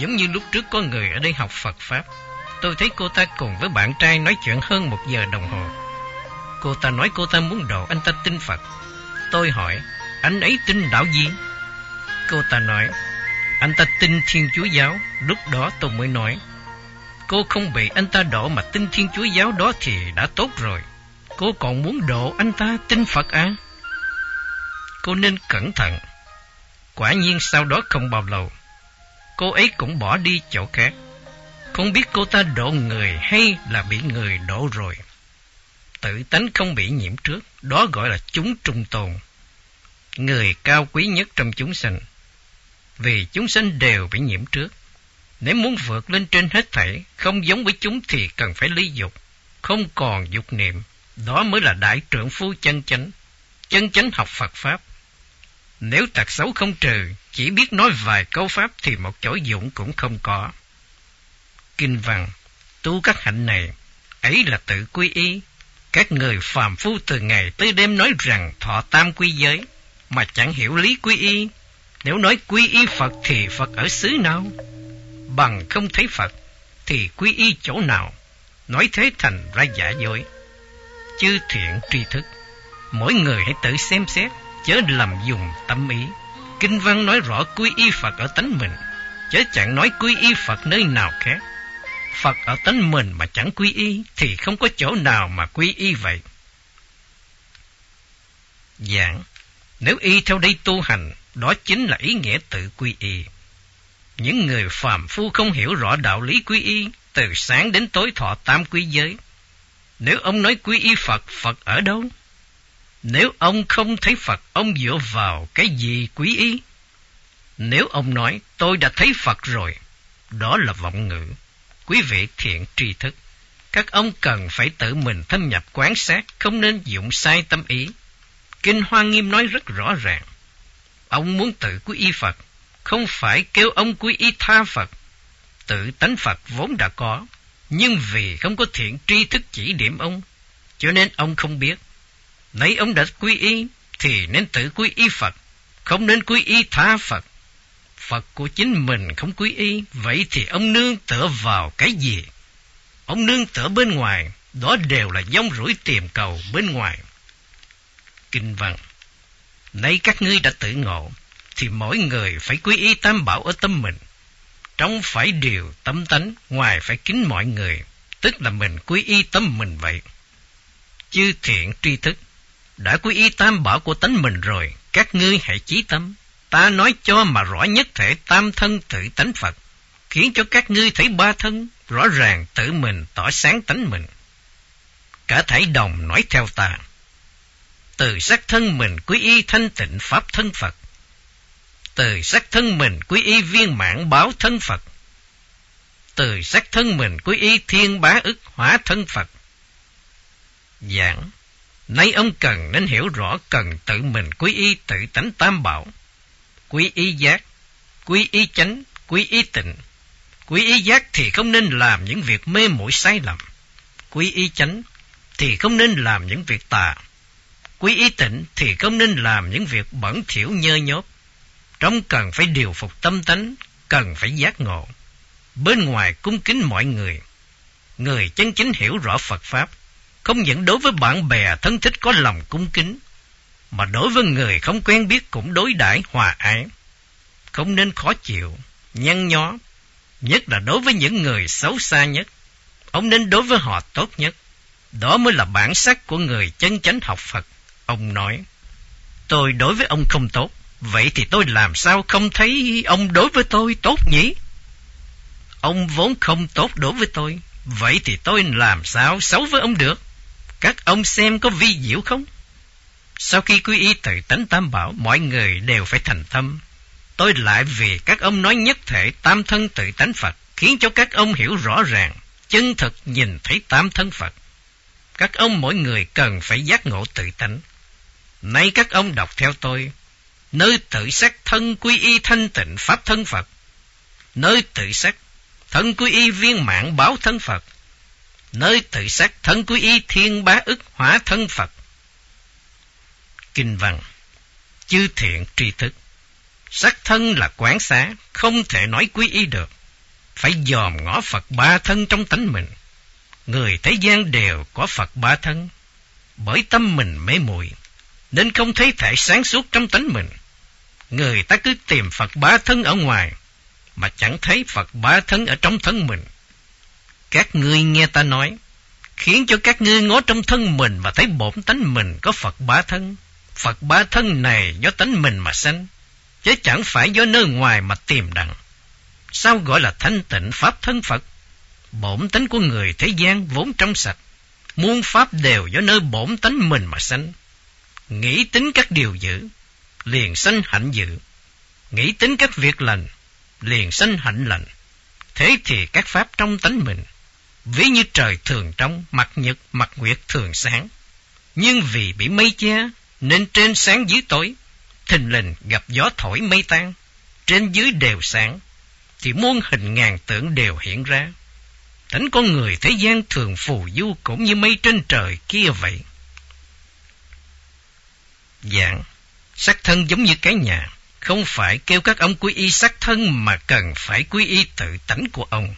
Giống như lúc trước có người ở đây học Phật Pháp, tôi thấy cô ta cùng với bạn trai nói chuyện hơn 1 giờ đồng hồ. Cô ta nói cô ta muốn độ anh ta tin Phật. Tôi hỏi, anh ấy tin đạo gì? Cô ta nói, anh ta tin Thiên Chúa Giáo. Lúc đó tôi mới nói, cô không bị anh ta độ mà tin Thiên Chúa Giáo đó thì đã tốt rồi. Cô còn muốn độ anh ta tin Phật à? Cô nên cẩn thận. Quả nhiên sau đó không bao lâu, cô ấy cũng bỏ đi chỗ khác. Không biết cô ta độ người hay là bị người độ rồi. Tự tánh không bị nhiễm trước, đó gọi là chúng trung tôn, người cao quý nhất trong chúng sanh. Vì chúng sanh đều bị nhiễm trước. Nếu muốn vượt lên trên hết thảy, không giống với chúng thì cần phải ly dục, không còn dục niệm. Đó mới là đại trượng phu chân chánh. Chân chánh học Phật Pháp. Nếu tật xấu không trừ, chỉ biết nói vài câu Pháp thì một chỗ dụng cũng không có. Kinh văn, tu các hạnh này, ấy là tự quy y. Các người phàm phu từ ngày tới đêm nói rằng thọ tam quy giới, mà chẳng hiểu lý quy y. Nếu nói quy y Phật thì Phật ở xứ nào? Bằng không thấy Phật thì quy y chỗ nào? Nói thế thành ra giả dối. Chư thiện tri thức, mỗi người hãy tự xem xét, chớ lầm dùng tâm ý. Kinh văn nói rõ quy y Phật ở tánh mình, chớ chẳng nói quy y Phật nơi nào khác. Phật ở tánh mình mà chẳng quy y thì không có chỗ nào mà quy y vậy. Giảng, nếu y theo đây tu hành, đó chính là ý nghĩa tự quy y. Những người phàm phu không hiểu rõ đạo lý quy y, từ sáng đến tối thọ tam quy giới. Nếu ông nói quy y Phật, Phật ở đâu? Nếu ông không thấy Phật, ông dựa vào cái gì quy y? Nếu ông nói tôi đã thấy Phật rồi, đó là vọng ngữ. Quý vị thiện tri thức, các ông cần phải tự mình thâm nhập quan sát, không nên dụng sai tâm ý. Kinh Hoa Nghiêm nói rất rõ ràng. Ông muốn tự quy y Phật, không phải kêu ông quy y tha Phật. Tự tánh Phật vốn đã có, nhưng vì không có thiện tri thức chỉ điểm ông, cho nên ông không biết. Nãy ông đã quy y thì nên tự quy y Phật, không nên quy y tha Phật. Phật của chính mình không quy y, vậy thì ông nương tựa vào cái gì? Ông nương tựa bên ngoài, đó đều là dông rủi tìm cầu bên ngoài. Kinh văn, nay các ngươi đã tự ngộ, thì mỗi người phải quy y tam bảo ở tâm mình. Trong phải điều tâm tánh, ngoài phải kính mọi người, tức là mình quy y tâm mình vậy. Chư thiện tri thức, đã quy y tam bảo của tánh mình rồi, các ngươi hãy chí tâm. Ta nói cho mà rõ nhất thể tam thân tự tánh Phật, khiến cho các ngươi thấy ba thân, rõ ràng tự mình tỏ sáng tánh mình. Cả thảy đồng nói theo ta. Từ sắc thân mình quy y thanh tịnh pháp thân Phật. Từ sắc thân mình quy y viên mãn báo thân Phật. Từ sắc thân mình quy y thiên bá ức hóa thân Phật. Giảng, nay ông cần nên hiểu rõ cần tự mình quy y tự tánh tam bảo. Quy y giác, quy y chánh, quy y tịnh. Quy y giác thì không nên làm những việc mê muội sai lầm. Quy y chánh thì không nên làm những việc tà. Quy y tịnh thì không nên làm những việc bẩn thỉu nhơ nhớp. Trong cần phải điều phục tâm tánh, cần phải giác ngộ. Bên ngoài cung kính mọi người. Người chân chính hiểu rõ Phật Pháp, không những đối với bạn bè thân thích có lòng cung kính, mà đối với người không quen biết cũng đối đãi hòa ái. Không nên khó chịu, nhăn nhó, nhất là đối với những người xấu xa nhất. Ông nên đối với họ tốt nhất. Đó mới là bản sắc của người chân chánh học Phật. Ông nói, tôi đối với ông không tốt, vậy thì tôi làm sao không thấy ông đối với tôi tốt nhỉ? Ông vốn không tốt đối với tôi, vậy thì tôi làm sao xấu với ông được? Các ông xem có vi diệu không? Sau khi quy y tự tánh tam bảo, mọi người đều phải thành tâm. Tôi lại vì các ông nói nhất thể tam thân tự tánh Phật, khiến cho các ông hiểu rõ ràng, chân thực nhìn thấy tam thân Phật. Các ông mỗi người cần phải giác ngộ tự tánh. Nay các ông đọc theo tôi, nơi tự sắc thân quy y thanh tịnh pháp thân Phật, nơi tự sắc thân quy y viên mãn báo thân Phật, nơi tự sắc thân quy y thiên bá ức hóa thân Phật. Kinh văn, chư thiện tri thức, sắc thân là quán xá, không thể nói quy y được. phải dòm ngó Phật ba thân trong tánh mình. Người thế gian đều có Phật ba thân, bởi tâm mình mê muội nên không thấy thể sáng suốt trong tánh mình. Người ta cứ tìm Phật ba thân ở ngoài, mà chẳng thấy Phật ba thân ở trong thân mình. Các ngươi nghe ta nói, khiến cho các ngươi ngó trong thân mình và thấy bổn tánh mình có Phật ba thân. Phật ba thân này do tánh mình mà sanh, chứ chẳng phải do nơi ngoài mà tìm đặng. Sao gọi là thanh tịnh pháp thân Phật? Bổn tánh của người thế gian vốn trong sạch, muôn pháp đều do nơi bổn tánh mình mà sanh. Nghĩ tính các điều dữ, liền sanh hạnh dữ. Nghĩ tính các việc lành, liền sanh hạnh lành. Thế thì các pháp trong tánh mình, ví như trời thường trong, mặt nhật, mặt nguyệt thường sáng. Nhưng vì bị mây che, nên trên sáng dưới tối, thình lình gặp gió thổi mây tan, trên dưới đều sáng, thì muôn hình ngàn tượng đều hiện ra. Tánh con người thế gian thường phù du cũng như mây trên trời kia vậy. Dạng, sắc thân giống như cái nhà, không phải kêu các ông quy y sắc thân mà cần phải quy y tự tánh của ông.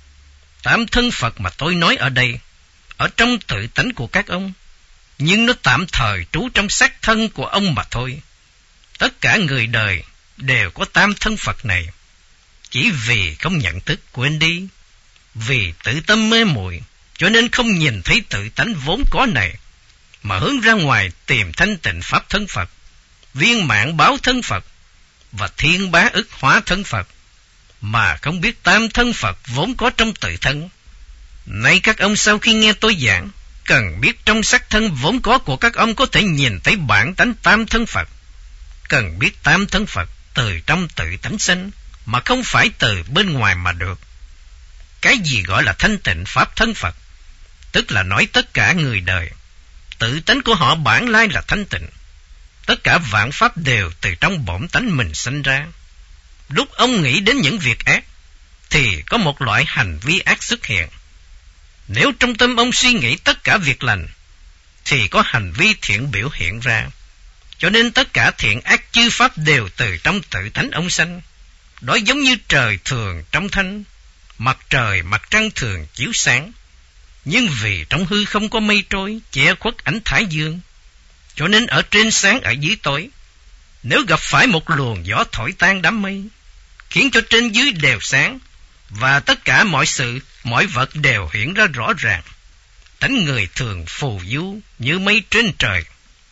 Tám thân Phật mà tôi nói ở đây, ở trong tự tánh của các ông, nhưng nó tạm thời trú trong sắc thân của ông mà thôi. Tất cả người đời đều có tam thân Phật này, chỉ vì không nhận thức quên đi, vì tự tâm mê muội cho nên không nhìn thấy tự tánh vốn có này, mà hướng ra ngoài tìm thanh tịnh pháp thân Phật, viên mãn báo thân Phật và thiên bá ức hóa thân Phật, mà không biết tam thân Phật vốn có trong tự thân. Nay các ông sau khi nghe tôi giảng, cần biết trong sắc thân vốn có của các ông có thể nhìn thấy bản tánh tam thân Phật. Cần biết tam thân Phật từ trong tự tánh sinh, mà không phải từ bên ngoài mà được. Cái gì gọi là thanh tịnh pháp thân Phật? Tức là nói tất cả người đời, tự tánh của họ bản lai là thanh tịnh. Tất cả vạn pháp đều từ trong bổn tánh mình sinh ra. Lúc ông nghĩ đến những việc ác, thì có một loại hành vi ác xuất hiện. Nếu trong tâm ông suy nghĩ tất cả việc lành, thì có hành vi thiện biểu hiện ra. Cho nên tất cả thiện ác chư pháp đều từ trong tự tánh ông sanh. Đó giống như trời thường trong thanh, mặt trời mặt trăng thường chiếu sáng. Nhưng vì trong hư không có mây trôi che khuất ánh thái dương, cho nên ở trên sáng ở dưới tối. Nếu gặp phải một luồng gió thổi tan đám mây, khiến cho trên dưới đều sáng, và tất cả mọi sự, mọi vật đều hiện ra rõ ràng, tánh người thường phù du như mây trên trời.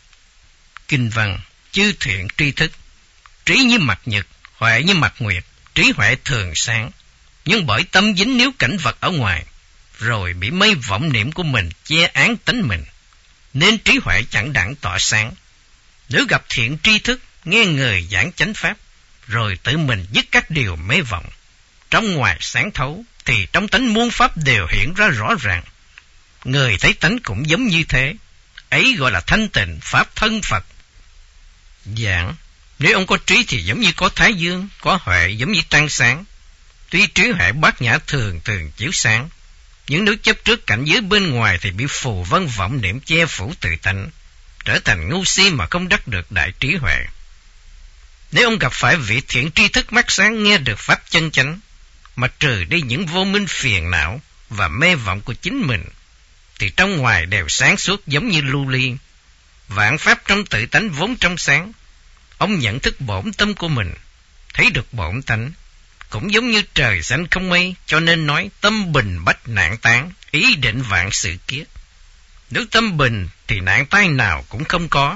Kinh văn: chư thiện tri thức, trí như mặt nhật, huệ như mặt nguyệt. Trí huệ thường sáng, nhưng bởi tâm dính níu cảnh vật ở ngoài, rồi bị mây vọng niệm của mình che án tánh mình, nên trí huệ chẳng đặng tỏa sáng. Nếu gặp thiện tri thức, nghe người giảng chánh pháp, rồi tự mình dứt các điều mê vọng, trong ngoài sáng thấu, thì trong tánh muôn pháp đều hiện ra rõ ràng. Người thấy tánh cũng giống như thế, ấy gọi là thanh tịnh pháp thân Phật. Giảng: nếu ông có trí thì giống như có thái dương, có huệ giống như trăng sáng. Tuy trí huệ bát nhã thường chiếu sáng, nhưng nếu chấp trước cảnh giới bên ngoài thì bị phù vân vọng niệm che phủ tự tánh, trở thành ngu si mà không đắc được đại trí huệ. Nếu ông gặp phải vị thiện tri thức mắt sáng nghe được pháp chân chánh, mà trừ đi những vô minh phiền não và mê vọng của chính mình, thì trong ngoài đều sáng suốt giống như lưu ly. Vạn pháp trong tự tánh vốn trong sáng. Ông nhận thức bổn tâm của mình, thấy được bổn tánh, cũng giống như trời xanh không mây, cho nên nói tâm bình bách nạn tán, ý định vạn sự kiết. Nếu tâm bình thì nạn tai nào cũng không có.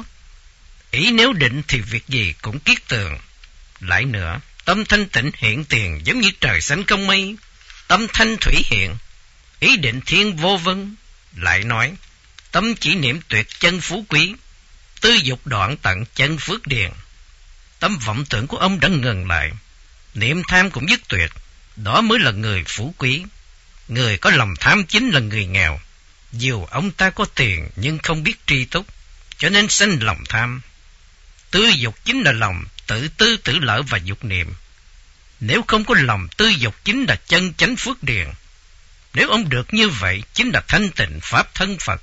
Ý nếu định thì việc gì cũng kiết tường. Lại nữa, tâm thanh tịnh hiện tiền giống như trời xanh không mây, tâm thanh thủy hiện, ý định thiên vô vân. Lại nói, tâm chỉ niệm tuyệt chân phú quý, tư dục đoạn tận chân phước điền. Tâm vọng tưởng của ông đã ngừng lại, niệm tham cũng dứt tuyệt, đó mới là người phú quý. Người có lòng tham chính là người nghèo. Dù ông ta có tiền nhưng không biết tri túc, cho nên sanh lòng tham. Tư dục chính là lòng tự tư tự lợi và dục niệm. Nếu không có lòng tư dục chính là chân chánh phước điền. Nếu ông được như vậy chính là thanh tịnh pháp thân Phật.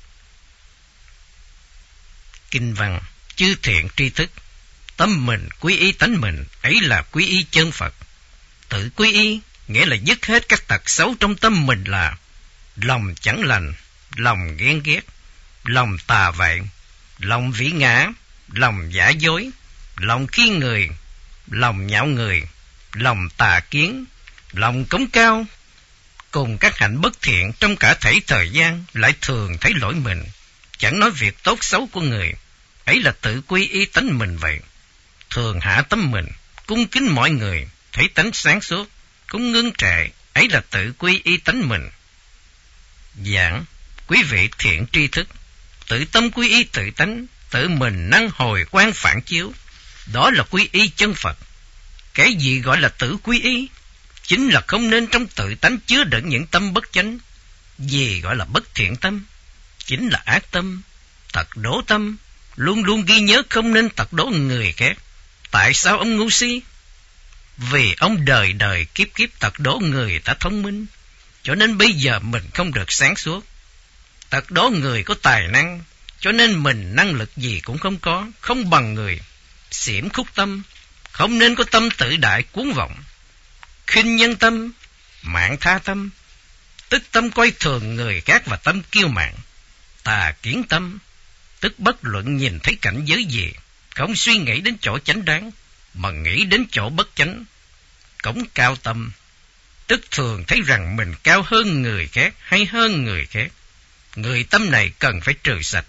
Kinh văn: chư thiện tri thức, tâm mình quy y tánh mình, ấy là quy y chân Phật. Tự quy y nghĩa là dứt hết các tật xấu trong tâm mình là lòng chẳng lành, lòng ghen ghét, lòng tà vẹn, lòng vĩ ngã, lòng giả dối, lòng khi người, lòng nhạo người, lòng tà kiến, lòng cống cao, cùng các hạnh bất thiện trong cả thảy thời gian lại thường thấy lỗi mình, chẳng nói việc tốt xấu của người, ấy là tự quy y tánh mình vậy. Thường hạ tâm mình, cung kính mọi người, thấy tánh sáng suốt, cũng ngưng trệ, ấy là tự quy y tánh mình. Giảng, quý vị thiện tri thức, tự tâm quy y tự tánh, tự mình năng hồi quan phản chiếu, đó là quy y chân Phật. Cái gì gọi là tự quy y? Chính là không nên trong tự tánh chứa đựng những tâm bất chánh. Gì gọi là bất thiện tâm? Chính là ác tâm, tật đố tâm, luôn luôn ghi nhớ không nên tật đố người khác. Tại sao ông ngu si? Vì ông đời đời kiếp kiếp tật đố người ta thông minh, cho nên bây giờ mình không được sáng suốt. Tật đố người có tài năng, cho nên mình năng lực gì cũng không có, không bằng người. Xiểm khúc tâm, không nên có tâm tự đại cuốn vọng. Khinh nhân tâm, mạn tha tâm, tức tâm coi thường người khác và tâm kiêu mạn. Tà kiến tâm, tức bất luận nhìn thấy cảnh giới gì, không suy nghĩ đến chỗ chánh đáng, mà nghĩ đến chỗ bất chánh. Cống cao tâm, tức thường thấy rằng mình cao hơn người khác hay hơn người khác. Người tâm này cần phải trừ sạch.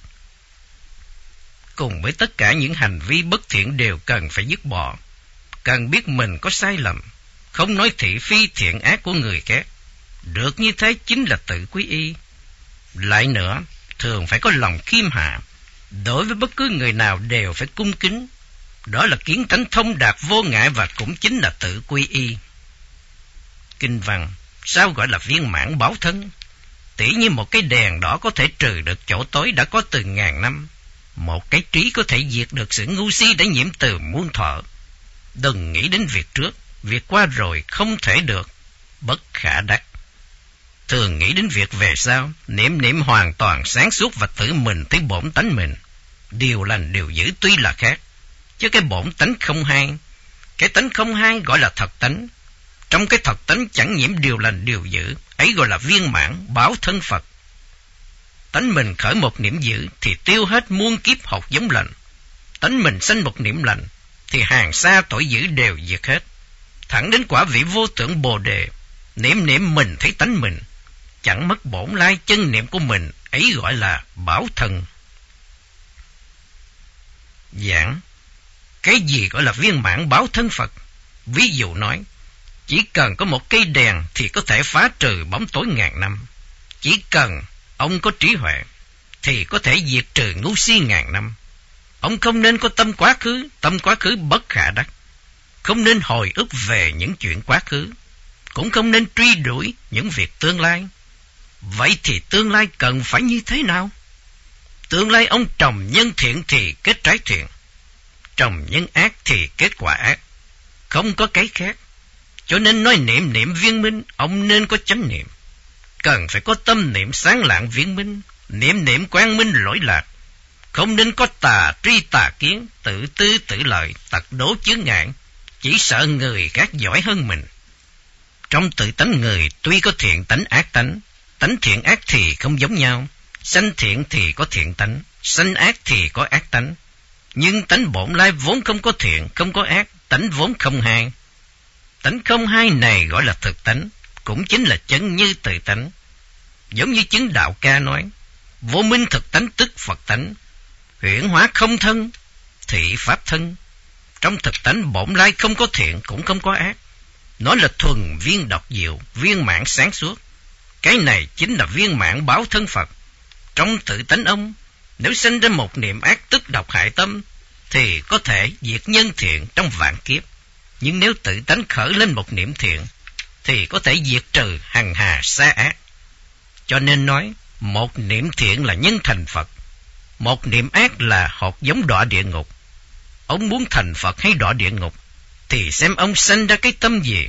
Cùng với tất cả những hành vi bất thiện đều cần phải dứt bỏ. Cần biết mình có sai lầm, không nói thị phi thiện ác của người khác. Được như thế chính là tự quy y. Lại nữa, thường phải có lòng khiêm hạ. Đối với bất cứ người nào đều phải cung kính. Đó là kiến tánh thông đạt vô ngại và cũng chính là tự quy y. Kinh văn, sao gọi là viên mãn báo thân? Tỉ như một cái đèn đỏ có thể trừ được chỗ tối đã có từ ngàn năm. Một cái trí có thể diệt được sự ngu si đã nhiễm từ muôn thuở. Đừng nghĩ đến việc trước, việc qua rồi không thể được, bất khả đắc. Thường nghĩ đến việc về sau, niệm hoàn toàn sáng suốt và tự mình thấy bổn tánh mình. Điều lành điều dữ tuy là khác, chứ cái bổn tánh không hai. Cái tánh không hai gọi là thật tánh. Trong cái thật tánh chẳng nhiễm điều lành điều dữ, ấy gọi là viên mãn báo thân Phật. Tánh mình khởi một niệm dữ thì tiêu hết muôn kiếp học giống lành. Tánh mình sanh một niệm lành thì hàng xa tội dữ đều diệt hết. Thẳng đến quả vị vô tưởng Bồ Đề, niệm mình thấy tánh mình, chẳng mất bổn lai chân niệm của mình, ấy gọi là bảo thân. Giảng, cái gì gọi là viên mãn báo thân Phật? Ví dụ nói, chỉ cần có một cây đèn thì có thể phá trừ bóng tối ngàn năm. Chỉ cần ông có trí huệ thì có thể diệt trừ ngu si ngàn năm. Ông không nên có tâm quá khứ bất khả đắc. Không nên hồi ức về những chuyện quá khứ, cũng không nên truy đuổi những việc tương lai. Vậy thì tương lai cần phải như thế nào? Tương lai ông trồng nhân thiện thì kết trái thiện, trồng nhân ác thì kết quả ác, không có cái khác. Cho nên nói niệm viên minh, ông nên có chánh niệm. Cần phải có tâm niệm sáng lạng viên minh, niệm quang minh lỗi lạc. Không nên có tà tri tà kiến, tự tư tự lợi, tật đố chướng ngại, chỉ sợ người khác giỏi hơn mình. Trong tự tánh người tuy có thiện tánh ác tánh, tánh thiện ác thì không giống nhau. Sanh thiện thì có thiện tánh, sanh ác thì có ác tánh. Nhưng tánh bổn lai vốn không có thiện, không có ác, tánh vốn không hai. Tánh không hai này gọi là thực tánh, cũng chính là chân như tự tánh. Giống như chứng Đạo Ca nói, vô minh thực tánh tức Phật tánh, huyễn hóa không thân, thị pháp thân. Trong thực tánh bổn lai không có thiện cũng không có ác. Nó là thuần viên độc diệu, viên mãn sáng suốt. Cái này chính là viên mãn báo thân Phật. Trong tự tánh ông, nếu sinh ra một niệm ác tức độc hại tâm, thì có thể diệt nhân thiện trong vạn kiếp. Nhưng nếu tự tánh khởi lên một niệm thiện, thì có thể diệt trừ hằng hà xa ác. Cho nên nói, một niệm thiện là nhân thành Phật, một niệm ác là hột giống đọa địa ngục. Ông muốn thành Phật hay đọa địa ngục, thì xem ông sanh ra cái tâm gì.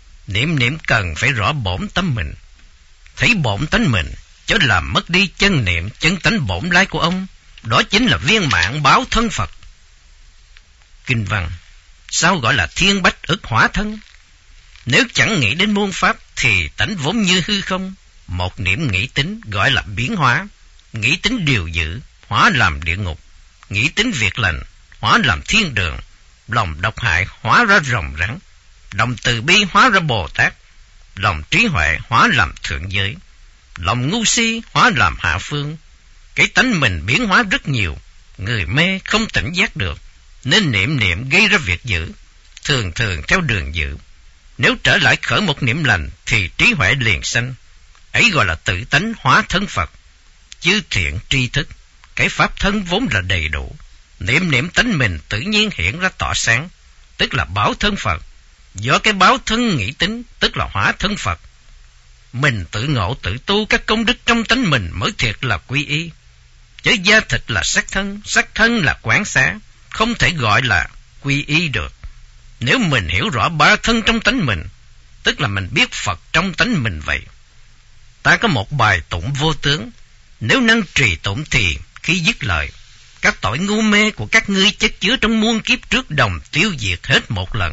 Niệm cần phải rõ bổn tâm mình. Thấy bổn tánh mình, chớ làm mất đi chân niệm chân tánh bổn lai của ông. Đó chính là viên mãn báo thân Phật. Kinh văn, sao gọi là thiên bách ức hỏa thân? Nếu chẳng nghĩ đến muôn pháp thì tánh vốn như hư không. Một niệm nghĩ tính gọi là biến hóa. Nghĩ tính điều giữ hóa làm địa ngục. Nghĩ tính việc lành hóa làm thiên đường. Lòng độc hại hóa ra rồng rắn. Lòng từ bi hóa ra Bồ Tát. Lòng trí huệ hóa làm thượng giới. Lòng ngu si hóa làm hạ phương. Cái tánh mình biến hóa rất nhiều. Người mê không tỉnh giác được, nên niệm gây ra việc dữ, thường theo đường dữ. Nếu trở lại khởi một niệm lành thì trí huệ liền sanh. Ấy gọi là tự tánh hóa thân Phật. Chư thiện tri thức, cái pháp thân vốn là đầy đủ. Niệm tánh mình tự nhiên hiện ra tỏ sáng, tức là báo thân Phật. Do cái báo thân nghĩ tính, tức là hóa thân Phật. Mình tự ngộ tự tu các công đức trong tánh mình mới thiệt là quy y. Chứ da thịt là sắc thân là quán xá, không thể gọi là quy y được. Nếu mình hiểu rõ ba thân trong tánh mình, tức là mình biết Phật trong tánh mình vậy. Ta có một bài tụng vô tướng, nếu năng trì tụng thì khi dứt lời, các tội ngu mê của các ngươi chất chứa trong muôn kiếp trước đồng tiêu diệt hết một lần.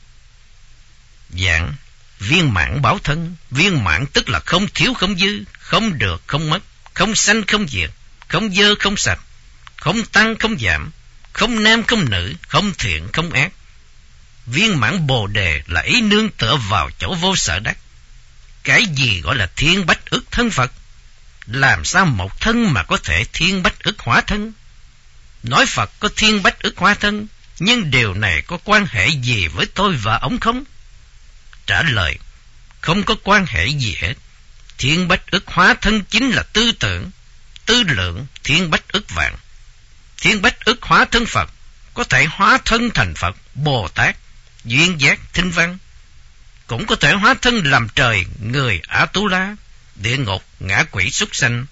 Dạng viên mãn báo thân. Viên mãn tức là không thiếu không dư, không được không mất, không sanh không diệt, không dơ không sạch, không tăng không giảm, không nam không nữ, không thiện không ác. Viên mãn Bồ Đề là ý nương tựa vào chỗ vô sở đắc. Cái gì gọi là thiên bách ức thân Phật? Làm sao một thân mà có thể thiên bách ức hóa thân? Nói Phật có thiên bách ức hóa thân, nhưng điều này có quan hệ gì với tôi và ông không? Trả lời, không có quan hệ gì hết. Thiên bách ức hóa thân chính là tư tưởng, tư lượng thiên bách ức vạn. Thiên bách ức hóa thân Phật có thể hóa thân thành Phật, Bồ Tát, duyên giác, thinh văn. Cũng có thể hóa thân làm trời, người, A-tu-la, địa ngục, ngã quỷ, súc sanh.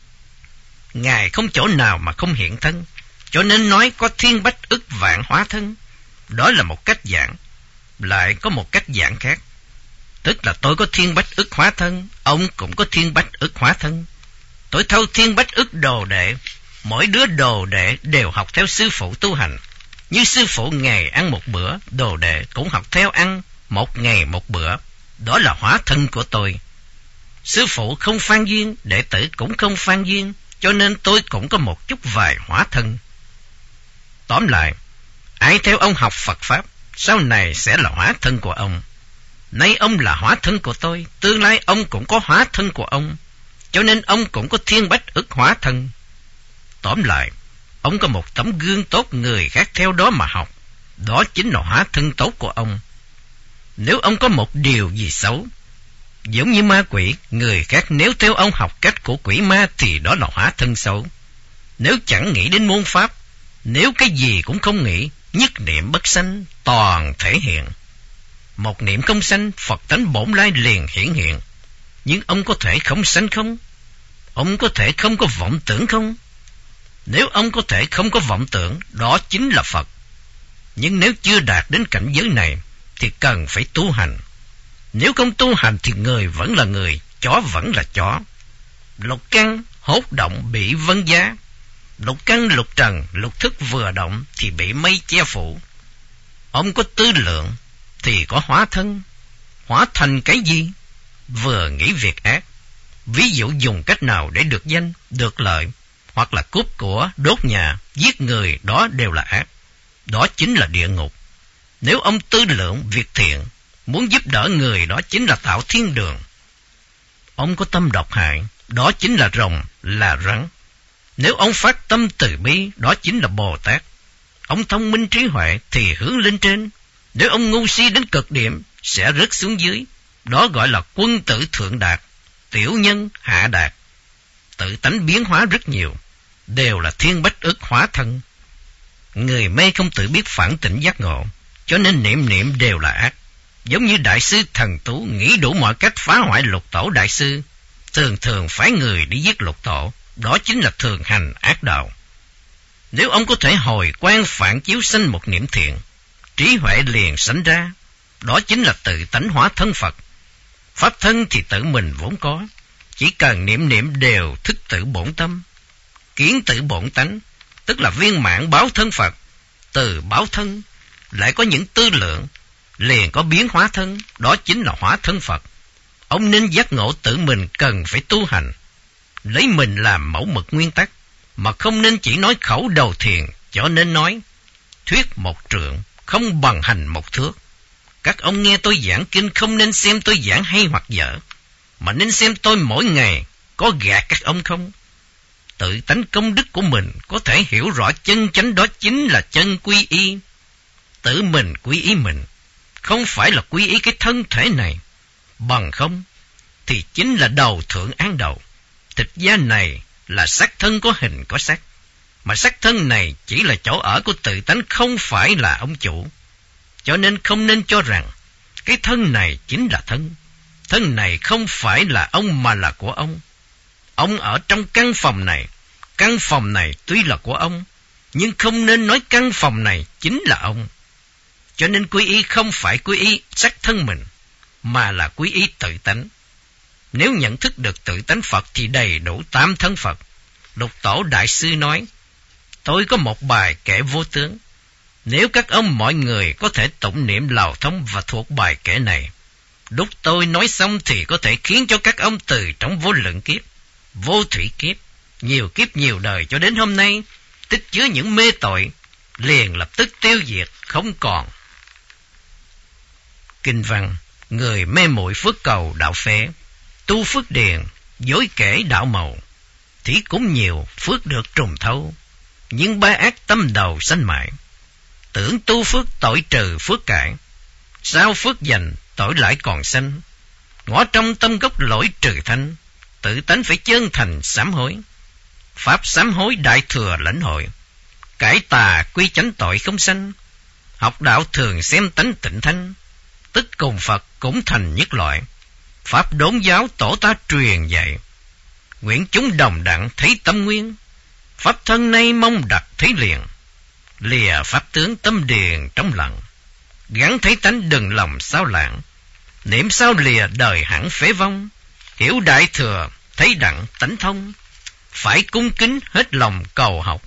Ngài không chỗ nào mà không hiện thân, cho nên nói có thiên bách ức vạn hóa thân. Đó là một cách giảng. Lại có một cách giảng khác, tức là tôi có thiên bách ức hóa thân, ông cũng có thiên bách ức hóa thân. Tôi thâu thiên bách ức đồ đệ, mỗi đứa đồ đệ đều học theo sư phụ tu hành. Như sư phụ ngày ăn một bữa, đồ đệ cũng học theo ăn một ngày một bữa. Đó là hóa thân của tôi. Sư phụ không phan duyên, đệ tử cũng không phan duyên, cho nên tôi cũng có một chút vài hóa thân. Tóm lại, ai theo ông học Phật Pháp, sau này sẽ là hóa thân của ông. Nay ông là hóa thân của tôi, tương lai ông cũng có hóa thân của ông, cho nên ông cũng có thiên bách ức hóa thân. Tóm lại, ông có một tấm gương tốt người khác theo đó mà học, đó chính là hóa thân tốt của ông. Nếu ông có một điều gì xấu, giống như ma quỷ, người khác nếu theo ông học cách của quỷ ma thì đó là hóa thân xấu. Nếu chẳng nghĩ đến môn pháp, nếu cái gì cũng không nghĩ, nhất niệm bất sanh toàn thể hiện. Một niệm không sanh, Phật tánh bổn lai liền hiển hiện. Nhưng ông có thể không sanh không? Ông có thể không có vọng tưởng không? Nếu ông có thể không có vọng tưởng, đó chính là Phật. Nhưng nếu chưa đạt đến cảnh giới này thì cần phải tu hành. Nếu không tu hành thì người vẫn là người, chó vẫn là chó. Lục căn hốt động bị vân giá. Lục căn lục trần, lục thức vừa động thì bị mây che phủ. Ông có tư lượng thì có hóa thân. Hóa thành cái gì? Vừa nghĩ việc ác. Ví dụ dùng cách nào để được danh, được lợi, hoặc là cướp của, đốt nhà, giết người, đó đều là ác. Đó chính là địa ngục. Nếu ông tư lượng việc thiện, muốn giúp đỡ người, đó chính là tạo thiên đường. Ông có tâm độc hại, đó chính là rồng, là rắn. Nếu ông phát tâm từ bi, đó chính là Bồ Tát. Ông thông minh trí huệ thì hướng lên trên. Nếu ông ngu si đến cực điểm, sẽ rớt xuống dưới. Đó gọi là quân tử thượng đạt, tiểu nhân hạ đạt. Tự tánh biến hóa rất nhiều, đều là thiên bách ức hóa thân. Người mê không tự biết phản tỉnh giác ngộ, cho nên niệm đều là ác. Giống như đại sư Thần Tú nghĩ đủ mọi cách phá hoại lục tổ đại sư, thường phái người đi giết lục tổ, đó chính là thường hành ác đạo. Nếu ông có thể hồi quang phản chiếu sanh một niệm thiện, trí huệ liền sanh ra, đó chính là tự tánh hóa thân Phật. Pháp thân thì tự mình vốn có, chỉ cần niệm đều thức tự bổn tâm, kiến tự bổn tánh, tức là viên mãn báo thân Phật. Từ báo thân lại có những tư lượng, liền có biến hóa thân, đó chính là hóa thân Phật. Ông nên giác ngộ tự mình cần phải tu hành, lấy mình làm mẫu mực nguyên tắc, mà không nên chỉ nói khẩu đầu thiền, cho nên nói thuyết một trượng không bằng hành một thước. Các ông nghe tôi giảng kinh không nên xem tôi giảng hay hoặc dở, mà nên xem tôi mỗi ngày có gạt các ông không. Tự tánh công đức của mình có thể hiểu rõ chân chánh, đó chính là chân quy y. Tự mình quy y mình, không phải là quy y cái thân thể này. Bằng không thì chính là đầu thượng án đầu. Thịt da này là xác thân có hình có sắc, mà xác thân này chỉ là chỗ ở của tự tánh, không phải là ông chủ. Cho nên không nên cho rằng cái thân này chính là thân. Thân này không phải là ông mà là của ông. Ông ở trong căn phòng này tuy là của ông, nhưng không nên nói căn phòng này chính là ông. Cho nên quy y không phải quy y xác thân mình, mà là quy y tự tánh. Nếu nhận thức được tự tánh Phật thì đầy đủ 8 thân Phật. Lục Tổ Đại Sư nói, tôi có một bài kể vô tướng. Nếu các ông mọi người có thể tụng niệm lào thông và thuộc bài kể này, lúc tôi nói xong thì có thể khiến cho các ông từ trong vô lượng kiếp, vô thủy kiếp, nhiều kiếp nhiều đời cho đến hôm nay, tích chứa những mê tội, liền lập tức tiêu diệt không còn. Kinh văn: người mê muội phước cầu đạo phế, tu phước điền, dối kể đạo màu. Thí cúng nhiều, phước được trùng thâu, nhưng ba ác tâm đầu sanh mãi. Tưởng tu phước tội trừ phước cải, sao phước dành tội lại còn sanh. Ngõ trong tâm gốc lỗi trừ thanh, tự tánh phải chân thành sám hối. Pháp sám hối đại thừa lãnh hội, cải tà quy chánh tội không sanh. Học đạo thường xem tánh tịnh thanh, tức cùng Phật cũng thành nhất loại. Pháp đốn giáo tổ ta truyền dạy, nguyện chúng đồng đặng thấy tâm nguyên. Pháp thân nay mong đặt thấy liền, lìa pháp tướng tâm điền trong lặng. Gắn thấy tánh đừng lòng sao lãng, niệm sao lìa đời hẳn phế vong. Hiểu đại thừa thấy đặng tánh thông, phải cung kính hết lòng cầu học.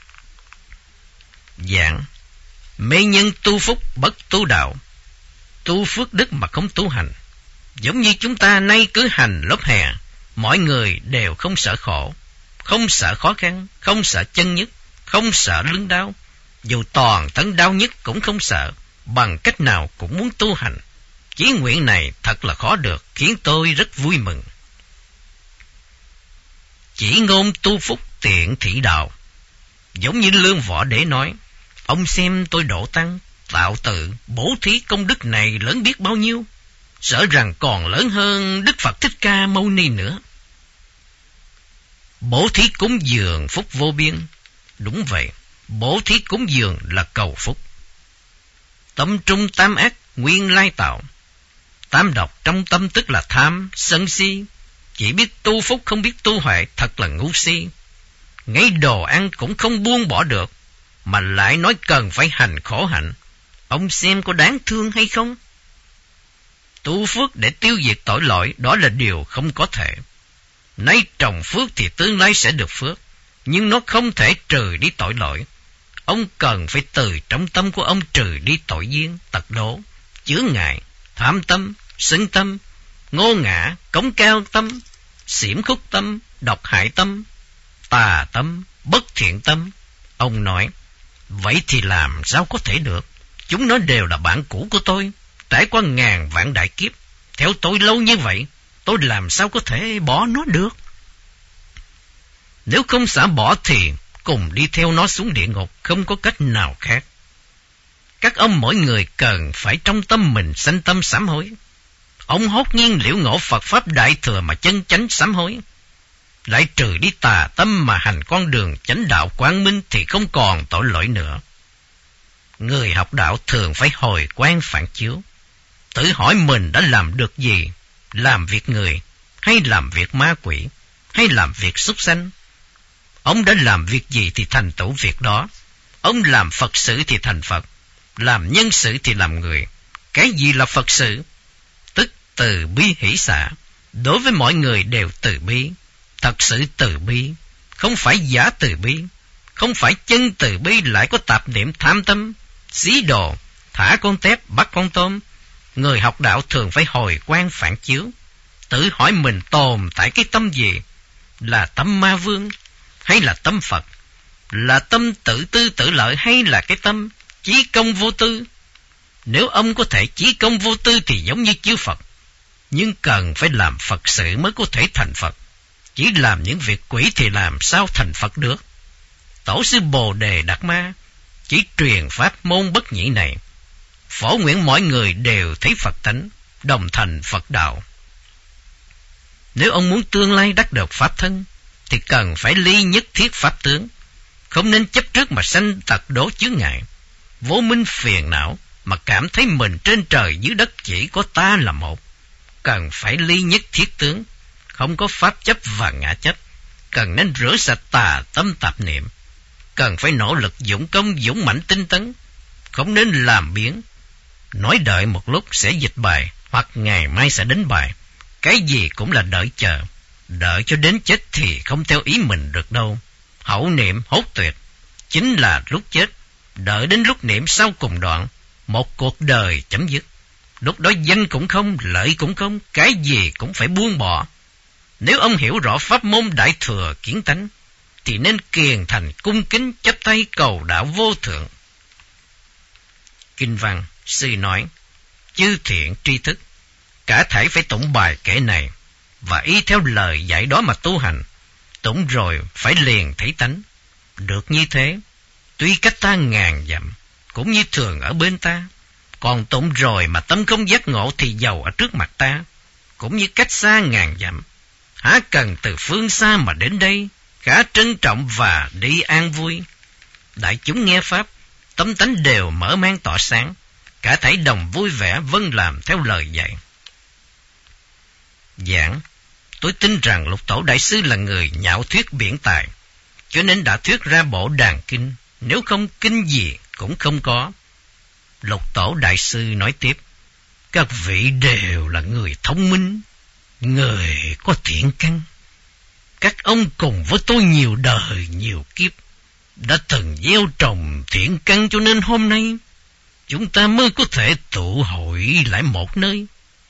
Giảng: mê nhân tu phúc bất tu đạo, tu phước đức mà không tu hành. Giống như chúng ta nay cứ hành lớp hè, mọi người đều không sợ khổ, không sợ khó khăn, không sợ chân nhức, không sợ lưng đau. Dù toàn thân đau nhất cũng không sợ, bằng cách nào cũng muốn tu hành. Chí nguyện này thật là khó được, khiến tôi rất vui mừng. Chỉ ngôn tu phúc tiện thị đạo. Giống như Lương Võ Đế nói, ông xem tôi độ tăng, tạo tự, bố thí công đức này lớn biết bao nhiêu, sợ rằng còn lớn hơn Đức Phật Thích Ca Mâu Ni nữa. Bố thí cúng dường phúc vô biên. Đúng vậy, bố thí cúng dường là cầu phúc. Tâm trung tam ác nguyên lai tạo. Tam độc trong tâm tức là tham, sân si. Chỉ biết tu phúc không biết tu huệ, thật là ngu si. Ngay đồ ăn cũng không buông bỏ được, mà lại nói cần phải hành khổ hạnh. Ông xem có đáng thương hay không? Tu phước để tiêu diệt tội lỗi, đó là điều không có thể. Nay trồng phước thì tương lai sẽ được phước, nhưng nó không thể trừ đi tội lỗi. Ông cần phải từ trong tâm của ông trừ đi tội duyên, tật đố, chướng ngại, tham tâm, sân tâm, ngô ngã, cống cao tâm, xiểm khúc tâm, độc hại tâm, tà tâm, bất thiện tâm. Ông nói, vậy thì làm sao có thể được? Chúng nó đều là bạn cũ của tôi, trải qua ngàn vạn đại kiếp. Theo tôi lâu như vậy, tôi làm sao có thể bỏ nó được? Nếu không xả bỏ thì cùng đi theo nó xuống địa ngục, không có cách nào khác. Các ông mỗi người cần phải trong tâm mình sanh tâm sám hối. Ông hốt nhiên liễu ngộ Phật Pháp Đại Thừa mà chân chánh sám hối, lại trừ đi tà tâm mà hành con đường chánh đạo quang minh thì không còn tội lỗi nữa. Người học đạo thường phải hồi quang phản chiếu, tự hỏi mình đã làm được gì, làm việc người, hay làm việc ma quỷ, hay làm việc súc sanh. Ông đã làm việc gì thì thành tựu việc đó. Ông làm Phật sự thì thành Phật, làm nhân sự thì làm người. Cái gì là Phật sự? Tức từ bi hỷ xả, đối với mọi người đều từ bi, thật sự từ bi, không phải giả từ bi, không phải chân từ bi lại có tạp niệm tham tâm, xí đồ, thả con tép bắt con tôm. Người học đạo thường phải hồi quan phản chiếu, tự hỏi mình tồn tại cái tâm gì, là tâm ma vương hay là tâm Phật, là tâm tự tư tự lợi hay là cái tâm chí công vô tư. Nếu ông có thể chí công vô tư thì giống như chư Phật, nhưng cần phải làm Phật sự mới có thể thành Phật. Chỉ làm những việc quỷ thì làm sao thành Phật được? Tổ sư Bồ Đề Đạt Ma chỉ truyền pháp môn bất nhị này, phổ nguyện mọi người đều thấy Phật tánh, đồng thành Phật đạo. Nếu ông muốn tương lai đắc được pháp thân, thì cần phải ly nhất thiết pháp tướng, không nên chấp trước mà sanh tật đố chướng ngại, vô minh phiền não mà cảm thấy mình trên trời dưới đất chỉ có ta là một. Cần phải ly nhất thiết tướng, không có pháp chấp và ngã chấp. Cần nên rửa sạch tà tâm tạp niệm. Cần phải nỗ lực dũng công dũng mãnh tinh tấn, không nên làm biếng, nói đợi một lúc sẽ dịch bài, hoặc ngày mai sẽ đến bài. Cái gì cũng là đợi chờ, đợi cho đến chết thì không theo ý mình được đâu. Hậu niệm hốt tuyệt, chính là lúc chết, đợi đến lúc niệm sau cùng đoạn, một cuộc đời chấm dứt. Lúc đó danh cũng không, lợi cũng không, cái gì cũng phải buông bỏ. Nếu ông hiểu rõ pháp môn đại thừa kiến tánh, thì nên kiền thành cung kính chắp tay cầu đạo vô thượng. Kinh văn, sư nói, chư thiện tri thức, cả thảy phải tụng bài kể này, và y theo lời dạy đó mà tu hành. Tụng rồi phải liền thấy tánh. Được như thế, tuy cách ta ngàn dặm, cũng như thường ở bên ta. Còn tụng rồi mà tâm không giác ngộ thì dầu ở trước mặt ta, cũng như cách xa ngàn dặm. Há cần từ phương xa mà đến đây, khá trân trọng và đi an vui. Đại chúng nghe pháp, tâm tánh đều mở mang tỏ sáng, cả thảy đồng vui vẻ vâng làm theo lời dạy. Giảng, tôi tin rằng Lục Tổ Đại Sư là người nhạo thuyết biển tài, cho nên đã thuyết ra bộ đàn kinh, nếu không kinh gì cũng không có. Lục Tổ Đại Sư nói tiếp, các vị đều là người thông minh, người có thiện căn. Các ông cùng với tôi nhiều đời nhiều kiếp, đã từng gieo trồng thiện căn, cho nên hôm nay chúng ta mới có thể tụ hội lại một nơi.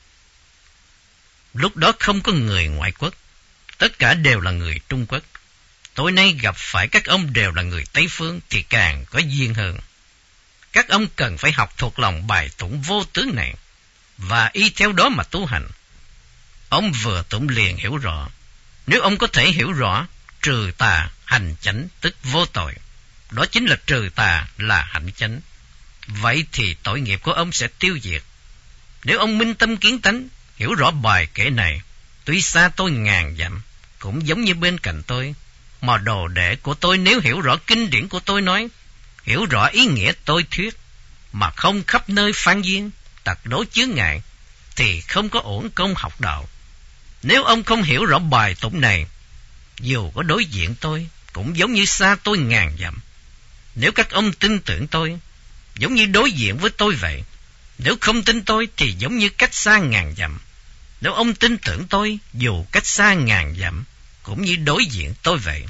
Lúc đó không có người ngoại quốc, tất cả đều là người Trung Quốc. Tối nay gặp phải các ông đều là người Tây Phương thì càng có duyên hơn. Các ông cần phải học thuộc lòng bài tụng vô tướng này, và y theo đó mà tu hành. Ông vừa tụng liền hiểu rõ. Nếu ông có thể hiểu rõ, trừ tà hành chánh tức vô tội, đó chính là trừ tà là hạnh chánh, vậy thì tội nghiệp của ông sẽ tiêu diệt. Nếu ông minh tâm kiến tánh, hiểu rõ bài kể này, tuy xa tôi ngàn dặm, cũng giống như bên cạnh tôi, mà đồ đệ của tôi nếu hiểu rõ kinh điển của tôi nói, hiểu rõ ý nghĩa tôi thuyết, mà không khắp nơi phan duyên, tặc đố chướng ngại, thì không có uổng công học đạo. Nếu ông không hiểu rõ bài tụng này, dù có đối diện tôi, cũng giống như xa tôi ngàn dặm. Nếu các ông tin tưởng tôi, giống như đối diện với tôi vậy. Nếu không tin tôi thì giống như cách xa ngàn dặm. Nếu ông tin tưởng tôi, dù cách xa ngàn dặm, cũng như đối diện tôi vậy.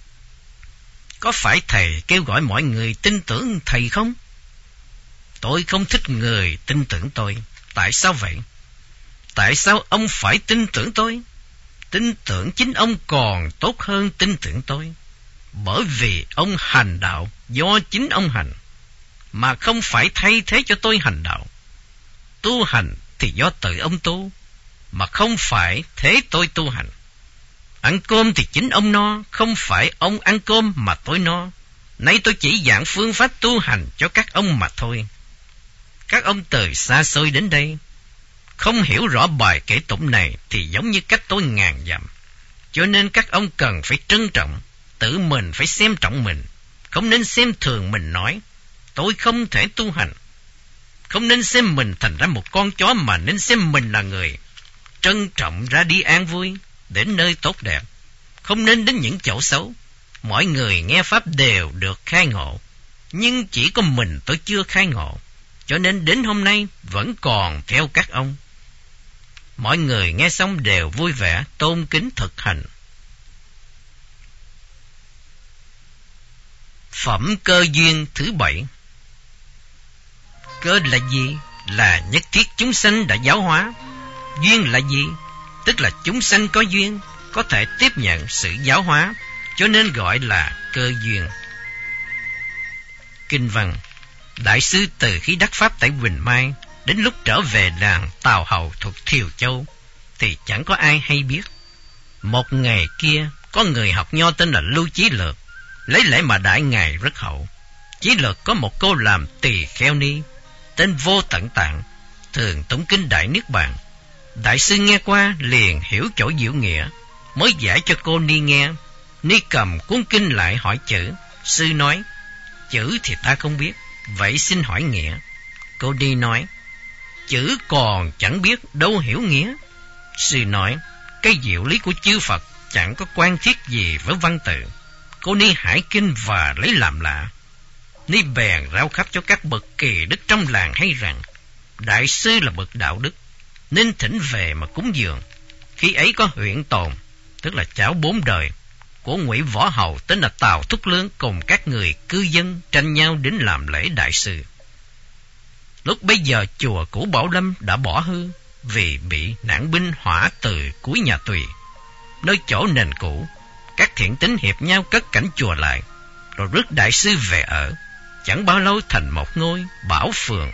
Có phải thầy kêu gọi mọi người tin tưởng thầy không? Tôi không thích người tin tưởng tôi. Tại sao vậy? Tại sao ông phải tin tưởng tôi? Tin tưởng chính ông còn tốt hơn tin tưởng tôi. Bởi vì ông hành đạo do chính ông hành, mà không phải thay thế cho tôi hành đạo. Tu hành thì do tự ông tu, mà không phải thế tôi tu hành. Ăn cơm thì chính ông no, không phải ông ăn cơm mà tôi no. Nay tôi chỉ giảng phương pháp tu hành cho các ông mà thôi. Các ông từ xa xôi đến đây, không hiểu rõ bài kể tụng này thì giống như cách tôi ngàn dặm. Cho nên các ông cần phải trân trọng, tự mình phải xem trọng mình, không nên xem thường mình nói tôi không thể tu hành. Không nên xem mình thành ra một con chó, mà nên xem mình là người trân trọng ra đi an vui, đến nơi tốt đẹp. Không nên đến những chỗ xấu. Mọi người nghe pháp đều được khai ngộ, nhưng chỉ có mình tôi chưa khai ngộ, cho nên đến hôm nay vẫn còn theo các ông. Mọi người nghe xong đều vui vẻ, tôn kính thực hành. Phẩm cơ duyên thứ 7. Cơ là gì? Là nhất thiết chúng sanh đã giáo hóa. Duyên là gì? Tức là chúng sanh có duyên, có thể tiếp nhận sự giáo hóa, cho nên gọi là cơ duyên. Kinh văn: Đại sư từ khi đắc pháp tại Huỳnh Mai đến lúc trở về làng Tào Hầu thuộc Thiều Châu thì chẳng có ai hay biết. Một ngày kia, có người học nho tên là Lưu Chí Lược, lấy lễ mà đãi ngài rất hậu. Chí Lược có một cô làm tỳ kheo ni tên Vô Tận Tạng, thường tụng kinh Đại Niết Bàn. Đại sư nghe qua liền hiểu chỗ diệu nghĩa, mới giải cho cô ni nghe. Ni cầm cuốn kinh lại hỏi chữ. Sư nói: chữ thì ta không biết, vậy xin hỏi nghĩa. Cô ni nói: chữ còn chẳng biết, đâu hiểu nghĩa. Sư nói: cái diệu lý của chư Phật chẳng có quan thiết gì với văn tự. Cô ni hải kinh và lấy làm lạ. Ni bèn rao khắp cho các bậc kỳ đức trong làng hay rằng đại sư là bậc đạo đức, nên thỉnh về mà cúng dường. Khi ấy có huyện Tồn, tức là cháu 4 đời của Ngụy Võ Hầu tên là Tào Thúc Lương, cùng các người cư dân tranh nhau đến làm lễ đại sư. Lúc bấy giờ chùa cũ Bảo Lâm đã bỏ hư vì bị nạn binh hỏa từ cuối nhà Tùy. Nơi chỗ nền cũ, các thiện tín hiệp nhau cất cảnh chùa lại, rồi rước đại sư về ở. Chẳng bao lâu thành một ngôi bảo phường.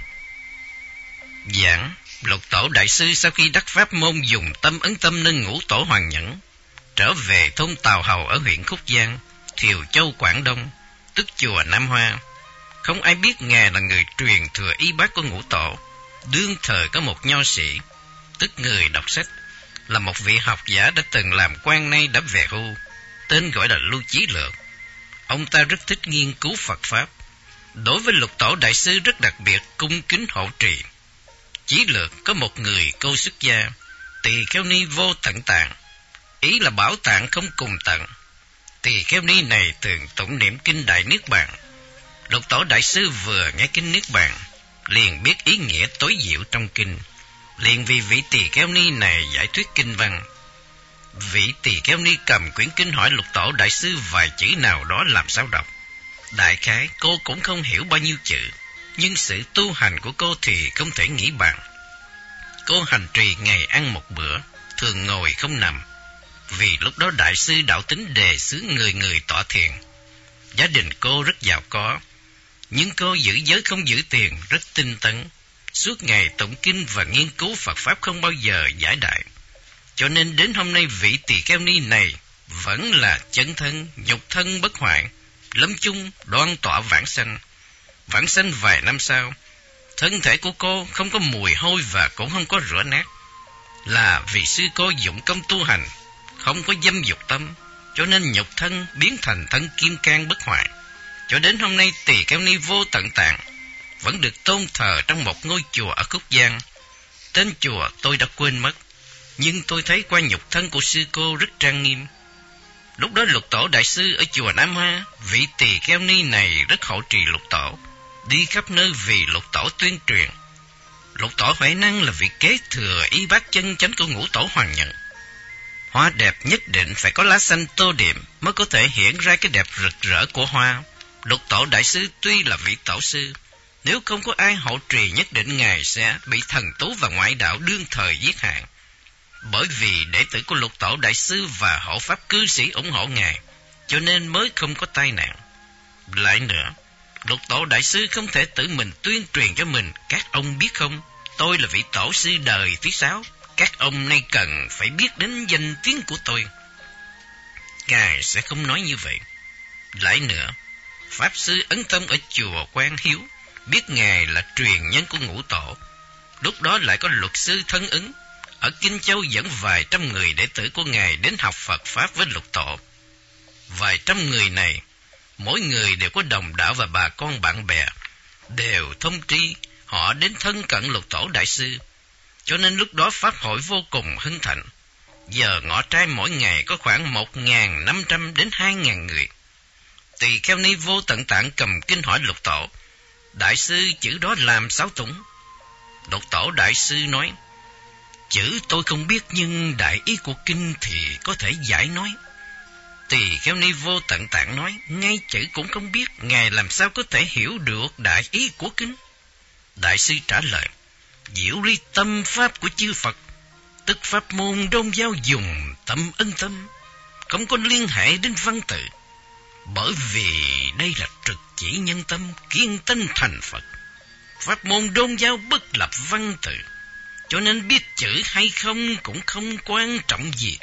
Giảng: Lục Tổ đại sư sau khi đắc pháp môn dùng tâm ấn tâm nâng Ngũ Tổ Hoàng Nhẫn, trở về thôn Tào Hầu ở huyện Khúc Giang, Thiều Châu, Quảng Đông, tức chùa Nam Hoa. Không ai biết ngài là người truyền thừa y bác của Ngũ Tổ. Đương thời có một nho sĩ, tức người đọc sách, là một vị học giả đã từng làm quan, nay đã về hưu, tên gọi là Lưu Chí Lược. Ông ta rất thích nghiên cứu Phật Pháp. Đối với Lục Tổ đại sư rất đặc biệt, cung kính hộ trì. Chí Lược có một người cô xuất gia, tỳ kheo ni Vô Tận Tạng, ý là bảo tạng không cùng tận. Tỳ kheo ni này thường tụng niệm kinh Đại Niết Bàn. Lục Tổ đại sư vừa nghe kinh Niết Bàn, liền biết ý nghĩa tối diệu trong kinh, liền vì vị tỳ kheo ni này giải thuyết kinh văn. Vị tỳ kheo ni cầm quyển kinh hỏi Lục Tổ đại sư vài chữ nào đó làm sao đọc. Đại khái cô cũng không hiểu bao nhiêu chữ, nhưng sự tu hành của cô thì không thể nghĩ bàn. Cô hành trì ngày ăn một bữa, thường ngồi không nằm, vì lúc đó đại sư đạo tính đề xướng người người tọa thiền. Gia đình cô rất giàu có, nhưng cô giữ giới không giữ tiền, rất tinh tấn, suốt ngày tụng kinh và nghiên cứu Phật Pháp không bao giờ giải đại. Cho nên đến hôm nay vị tỳ kheo ni này vẫn là chân thân, nhục thân bất hoại, lâm chung đoan tọa vãng sanh. Vãng sanh vài năm sau, thân thể của cô không có mùi hôi và cũng không có rửa nát, là vì sư cô dụng công tu hành, không có dâm dục tâm, cho nên nhục thân biến thành thân kim cang bất hoại. Cho đến hôm nay tỳ kheo ni Vô Tận Tạng vẫn được tôn thờ trong một ngôi chùa ở Khúc Giang. Tên chùa tôi đã quên mất, nhưng tôi thấy qua nhục thân của sư cô rất trang nghiêm. Lúc đó Lục Tổ đại sư ở chùa Nam Hoa, vị tỳ kheo ni này rất hậu trì Lục Tổ, đi khắp nơi vì Lục Tổ tuyên truyền. Lục Tổ Huệ Năng là vị kế thừa y bát chân chánh của Ngũ Tổ Hoàng Nhẫn. Hoa đẹp nhất định phải có lá xanh tô điểm mới có thể hiện ra cái đẹp rực rỡ của hoa. Lục Tổ đại sư tuy là vị tổ sư, nếu không có ai hậu trì nhất định ngài sẽ bị thần tú và ngoại đạo đương thời giết hại. Bởi vì đệ tử của Lục Tổ đại sư và hộ pháp cư sĩ ủng hộ ngài, cho nên mới không có tai nạn. Lại nữa, Lục Tổ đại sư không thể tự mình tuyên truyền cho mình: các ông biết không, tôi là vị tổ sư đời thứ 6, các ông nay cần phải biết đến danh tiếng của tôi. Ngài sẽ không nói như vậy. Lại nữa, pháp sư Ấn Tâm ở chùa Quang Hiếu biết ngài là truyền nhân của Ngũ Tổ. Lúc đó lại có luật sư Thân Ứng ở Kinh Châu dẫn vài trăm người đệ tử của ngài đến học Phật Pháp với Lục Tổ. Vài trăm người này, mỗi người đều có đồng đạo và bà con bạn bè, đều thông tri họ đến thân cận Lục Tổ đại sư. Cho nên lúc đó pháp hội vô cùng hưng thịnh. Giờ ngọ trai mỗi ngày có khoảng 1.500 đến 2.000 người. Tỳ kheo ni Vô Tận Tạng cầm kinh hỏi Lục Tổ đại sư chữ đó làm sao tụng. Lục Tổ đại sư nói: chữ tôi không biết, nhưng đại ý của kinh thì có thể giải nói. Tỳ kheo ni Vô Tận Tạng nói: ngay chữ cũng không biết, ngài làm sao có thể hiểu được đại ý của kinh. Đại sư trả lời: diệu ly tâm pháp của chư Phật, tức pháp môn đôn giáo dùng tâm ân tâm, không có liên hệ đến văn tự. Bởi vì đây là trực chỉ nhân tâm, kiên tinh thành Phật. Pháp môn đôn giáo bất lập văn tự, cho nên biết chữ hay không cũng không quan trọng gì.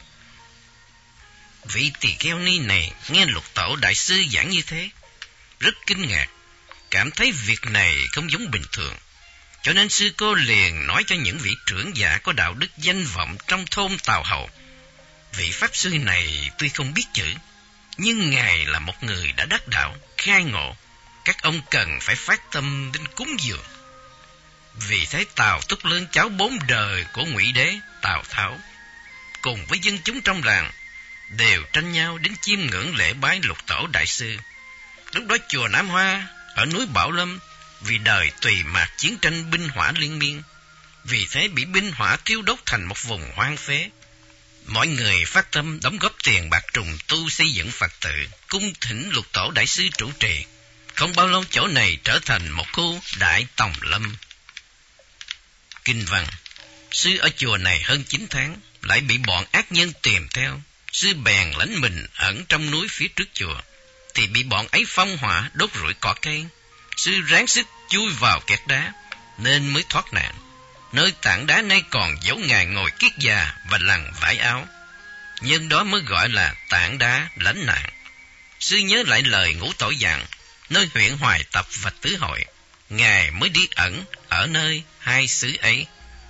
Vị tỳ kheo ni này nghe Lục Tổ đại sư giảng như thế, rất kinh ngạc, cảm thấy việc này không giống bình thường. Cho nên sư cô liền nói cho những vị trưởng giả có đạo đức danh vọng trong thôn Tào Hầu: vị pháp sư này tuy không biết chữ, nhưng ngài là một người đã đắc đạo, khai ngộ, các ông cần phải phát tâm đến cúng dường. Vì thế Tào Túc Lương, cháu 4 đời của Ngụy Đế Tào Tháo, cùng với dân chúng trong làng đều tranh nhau đến chiêm ngưỡng lễ bái Lục Tổ đại sư. Lúc đó chùa Nam Hoa ở núi Bảo Lâm vì đời tùy mạt chiến tranh binh hỏa liên miên, vì thế bị binh hỏa thiêu đốt thành một vùng hoang phế. Mọi người phát tâm đóng góp tiền bạc trùng tu xây dựng Phật tự, cung thỉnh Lục Tổ đại sư trụ trì. Không bao lâu chỗ này trở thành một khu đại tòng lâm. Kinh văn: sư ở chùa này hơn 9 tháng, lại bị bọn ác nhân tìm theo. Sư bèn lánh mình ẩn trong núi phía trước chùa, thì bị bọn ấy phong hỏa đốt rủi cỏ cây. Sư ráng sức chui vào kẹt đá nên mới thoát nạn. Nơi tảng đá nay còn dấu ngài ngồi kiết già và lằn vải áo, nhân đó mới gọi là tảng đá lánh nạn. Sư nhớ lại lời Ngũ Tổ dặn, nơi huyện Hoài Tập và Tứ Hội, ngài mới đi ẩn ở nơi 2 xứ ấy.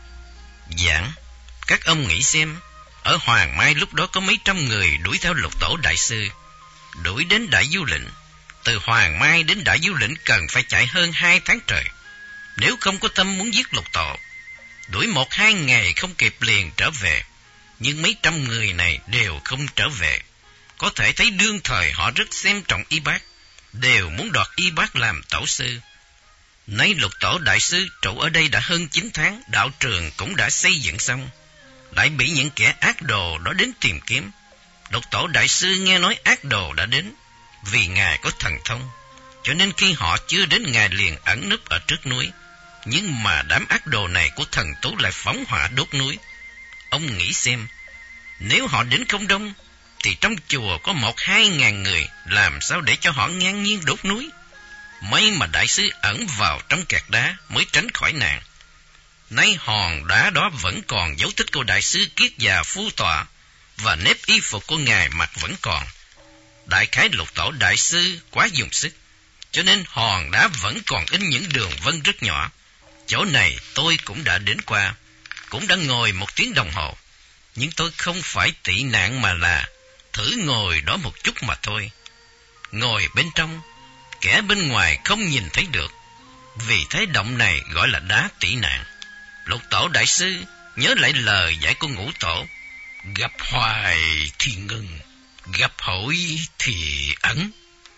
Giảng: các ông nghĩ xem, ở Hoàng Mai lúc đó có mấy trăm người đuổi theo Lục Tổ đại sư, đuổi đến Đại Du Lĩnh. Từ Hoàng Mai đến Đại Du Lĩnh cần phải chạy hơn 2 tháng trời. Nếu không có tâm muốn giết Lục Tổ, đuổi 1-2 ngày không kịp liền trở về. Nhưng mấy trăm người này đều không trở về. Có thể thấy đương thời họ rất xem trọng y bác, đều muốn đoạt y bác làm tổ sư. Nay Lục Tổ đại sư trụ ở đây đã hơn 9 tháng, đạo trường cũng đã xây dựng xong, lại bị những kẻ ác đồ đó đến tìm kiếm. Lục Tổ đại sư nghe nói ác đồ đã đến, vì ngài có thần thông, cho nên khi họ chưa đến ngài liền ẩn núp ở trước núi. Nhưng mà đám ác đồ này của thần tú lại phóng hỏa đốt núi. Ông nghĩ xem, nếu họ đến không đông, thì trong chùa có 1-2 ngàn người, làm sao để cho họ ngang nhiên đốt núi? May mà đại sư ẩn vào trong kẹt đá mới tránh khỏi nạn. Nay hòn đá đó vẫn còn dấu tích của đại sư kiết già phu tọa, và nếp y phục của ngài mặc vẫn còn. Đại khái Lục Tổ đại sư quá dùng sức, cho nên hòn đá vẫn còn in những đường vân rất nhỏ. Chỗ này tôi cũng đã đến qua, cũng đã ngồi 1 tiếng đồng hồ, nhưng tôi không phải tị nạn mà là thử ngồi đó một chút mà thôi. Ngồi bên trong, kẻ bên ngoài không nhìn thấy được, vì thế động này gọi là đá tị nạn. Lục Tổ đại sư nhớ lại lời dạy của Ngũ Tổ: gặp hoài thì ngừng, gặp hội thì ẩn.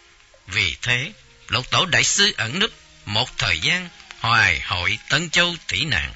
Vì thế Lục Tổ đại sư ẩn núp một thời gian, hoài hội Tân Châu tị nạn.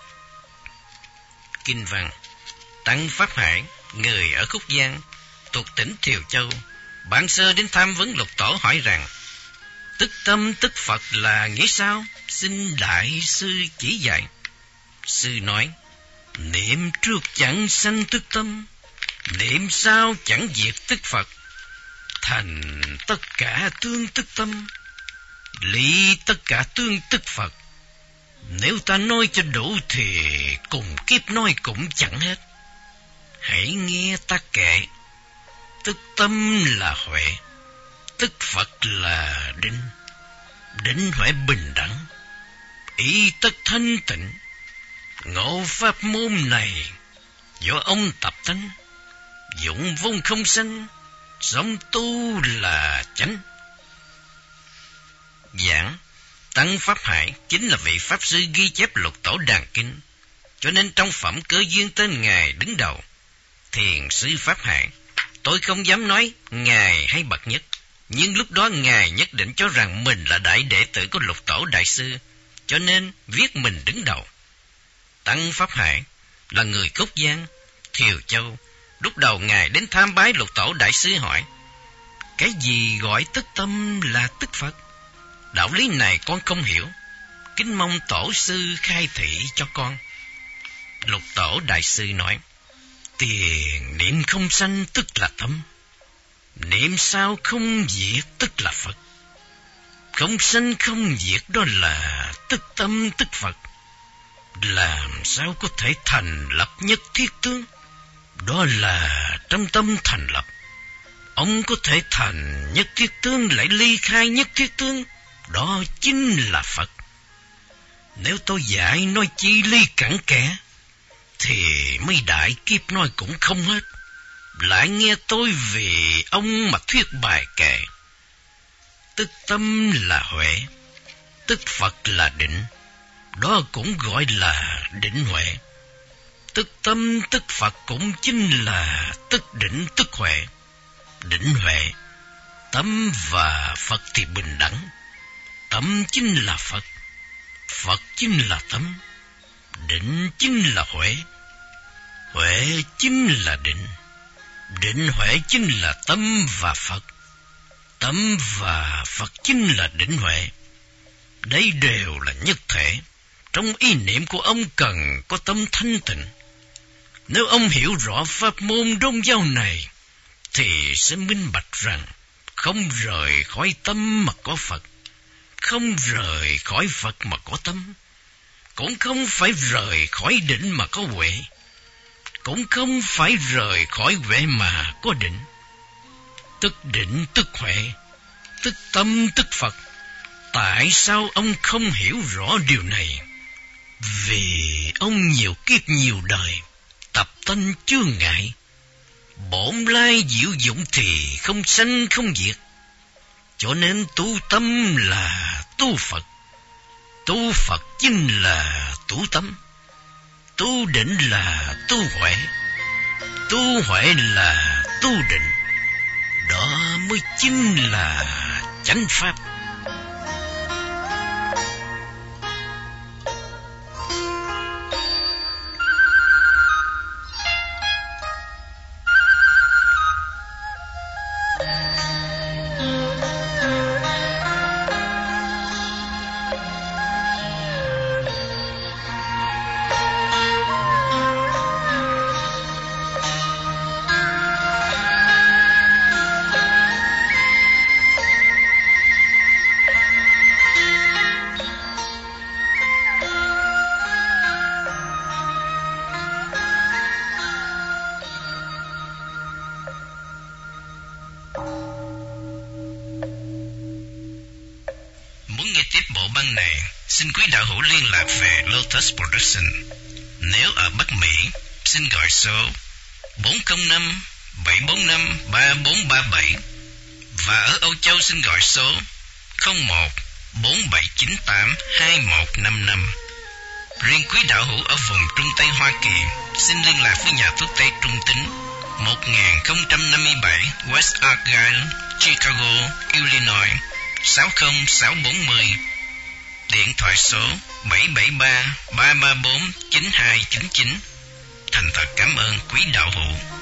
Kinh văn: Tăng Pháp Hải, người ở Khúc Giang thuộc tỉnh Thiều Châu, bản sơ đến tham vấn Lục Tổ hỏi rằng: tức tâm tức Phật là nghĩa sao? Xin đại sư chỉ dạy. Sư nói: niệm trước chẳng sanh tức tâm, niệm sau chẳng diệt tức Phật, thành tất cả tương tức tâm, lý tất cả tương tức Phật. Nếu ta nói cho đủ thì cùng kiếp nói cũng chẳng hết. Hãy nghe ta kệ. Tức tâm là huệ, tức Phật là định, định huệ bình đẳng, ý tất thanh tịnh. Ngộ pháp môn này do ông tập tánh, dụng vốn không sanh, sống tu là chánh. Giảng: Tăng Pháp Hải chính là vị pháp sư ghi chép Lục Tổ đàn kinh, cho nên trong phẩm Cơ Duyên tên ngài đứng đầu. Thiền sư Pháp Hải, tôi không dám nói ngài hay bậc nhất, nhưng lúc đó ngài nhất định cho rằng mình là đại đệ tử của Lục Tổ đại sư, cho nên viết mình đứng đầu. Tăng Pháp Hải là người Cốc Giang, Thiều Châu. Lúc đầu ngài đến tham bái Lục Tổ đại sư hỏi: cái gì gọi tức tâm là tức Phật? Đạo lý này con không hiểu. kính mong tổ sư khai thị cho con. Lục Tổ đại sư nói, tiền niệm không sanh tức là tâm, niệm sao không diệt tức là Phật. Không sanh không diệt đó là tức tâm tức Phật. Làm sao có thể thành lập nhất thiết tướng? Đó là trong tâm thành lập. Ông có thể thành nhất thiết tướng lại ly khai nhất thiết tướng, đó chính là Phật. Nếu tôi dạy nói chi ly cặn kẽ, thì mấy đại kiếp nói cũng không hết. Lại nghe tôi vì ông mà thuyết bài kệ. Tức tâm là huệ, tức Phật là định, đó cũng gọi là định huệ. Tức tâm tức Phật cũng chính là tức định tức huệ. Định huệ, tâm và Phật thì bình đẳng. Tâm chính là Phật, Phật chính là tâm, định chính là huệ, huệ chính là định, định huệ chính là tâm và Phật, tâm và Phật chính là định huệ. Đây đều là nhất thể. Trong ý niệm của ông cần có tâm thanh tịnh. Nếu ông hiểu rõ pháp môn đôn giáo này, thì sẽ minh bạch rằng không rời khỏi tâm mà có Phật, không rời khỏi Phật mà có tâm, cũng không phải rời khỏi định mà có huệ, cũng không phải rời khỏi huệ mà có định. Tức định tức huệ, tức tâm tức Phật. Tại sao ông không hiểu rõ điều này? Vì ông nhiều kiếp nhiều đời, tập tánh chướng ngại. Bổn lai diệu dụng thì không sanh không diệt, cho nên tu tâm là tu Phật, tu Phật chính là tu tâm, tu định là tu huệ, tu huệ là tu định. Đó mới chính là chánh pháp. Xin quý đạo hữu liên lạc về Lotus Production. Nếu ở Bắc Mỹ, xin gọi số 405-745-3437. Và ở Âu Châu xin gọi số 01-4798-2155. Riêng quý đạo hữu ở vùng Trung Tây Hoa Kỳ, xin liên lạc với nhà thuốc Tây Trung Tính 1057 West Argyle, Chicago, Illinois 60640. Điện thoại số 773-334-9299. Thành thật cảm ơn quý đạo hữu.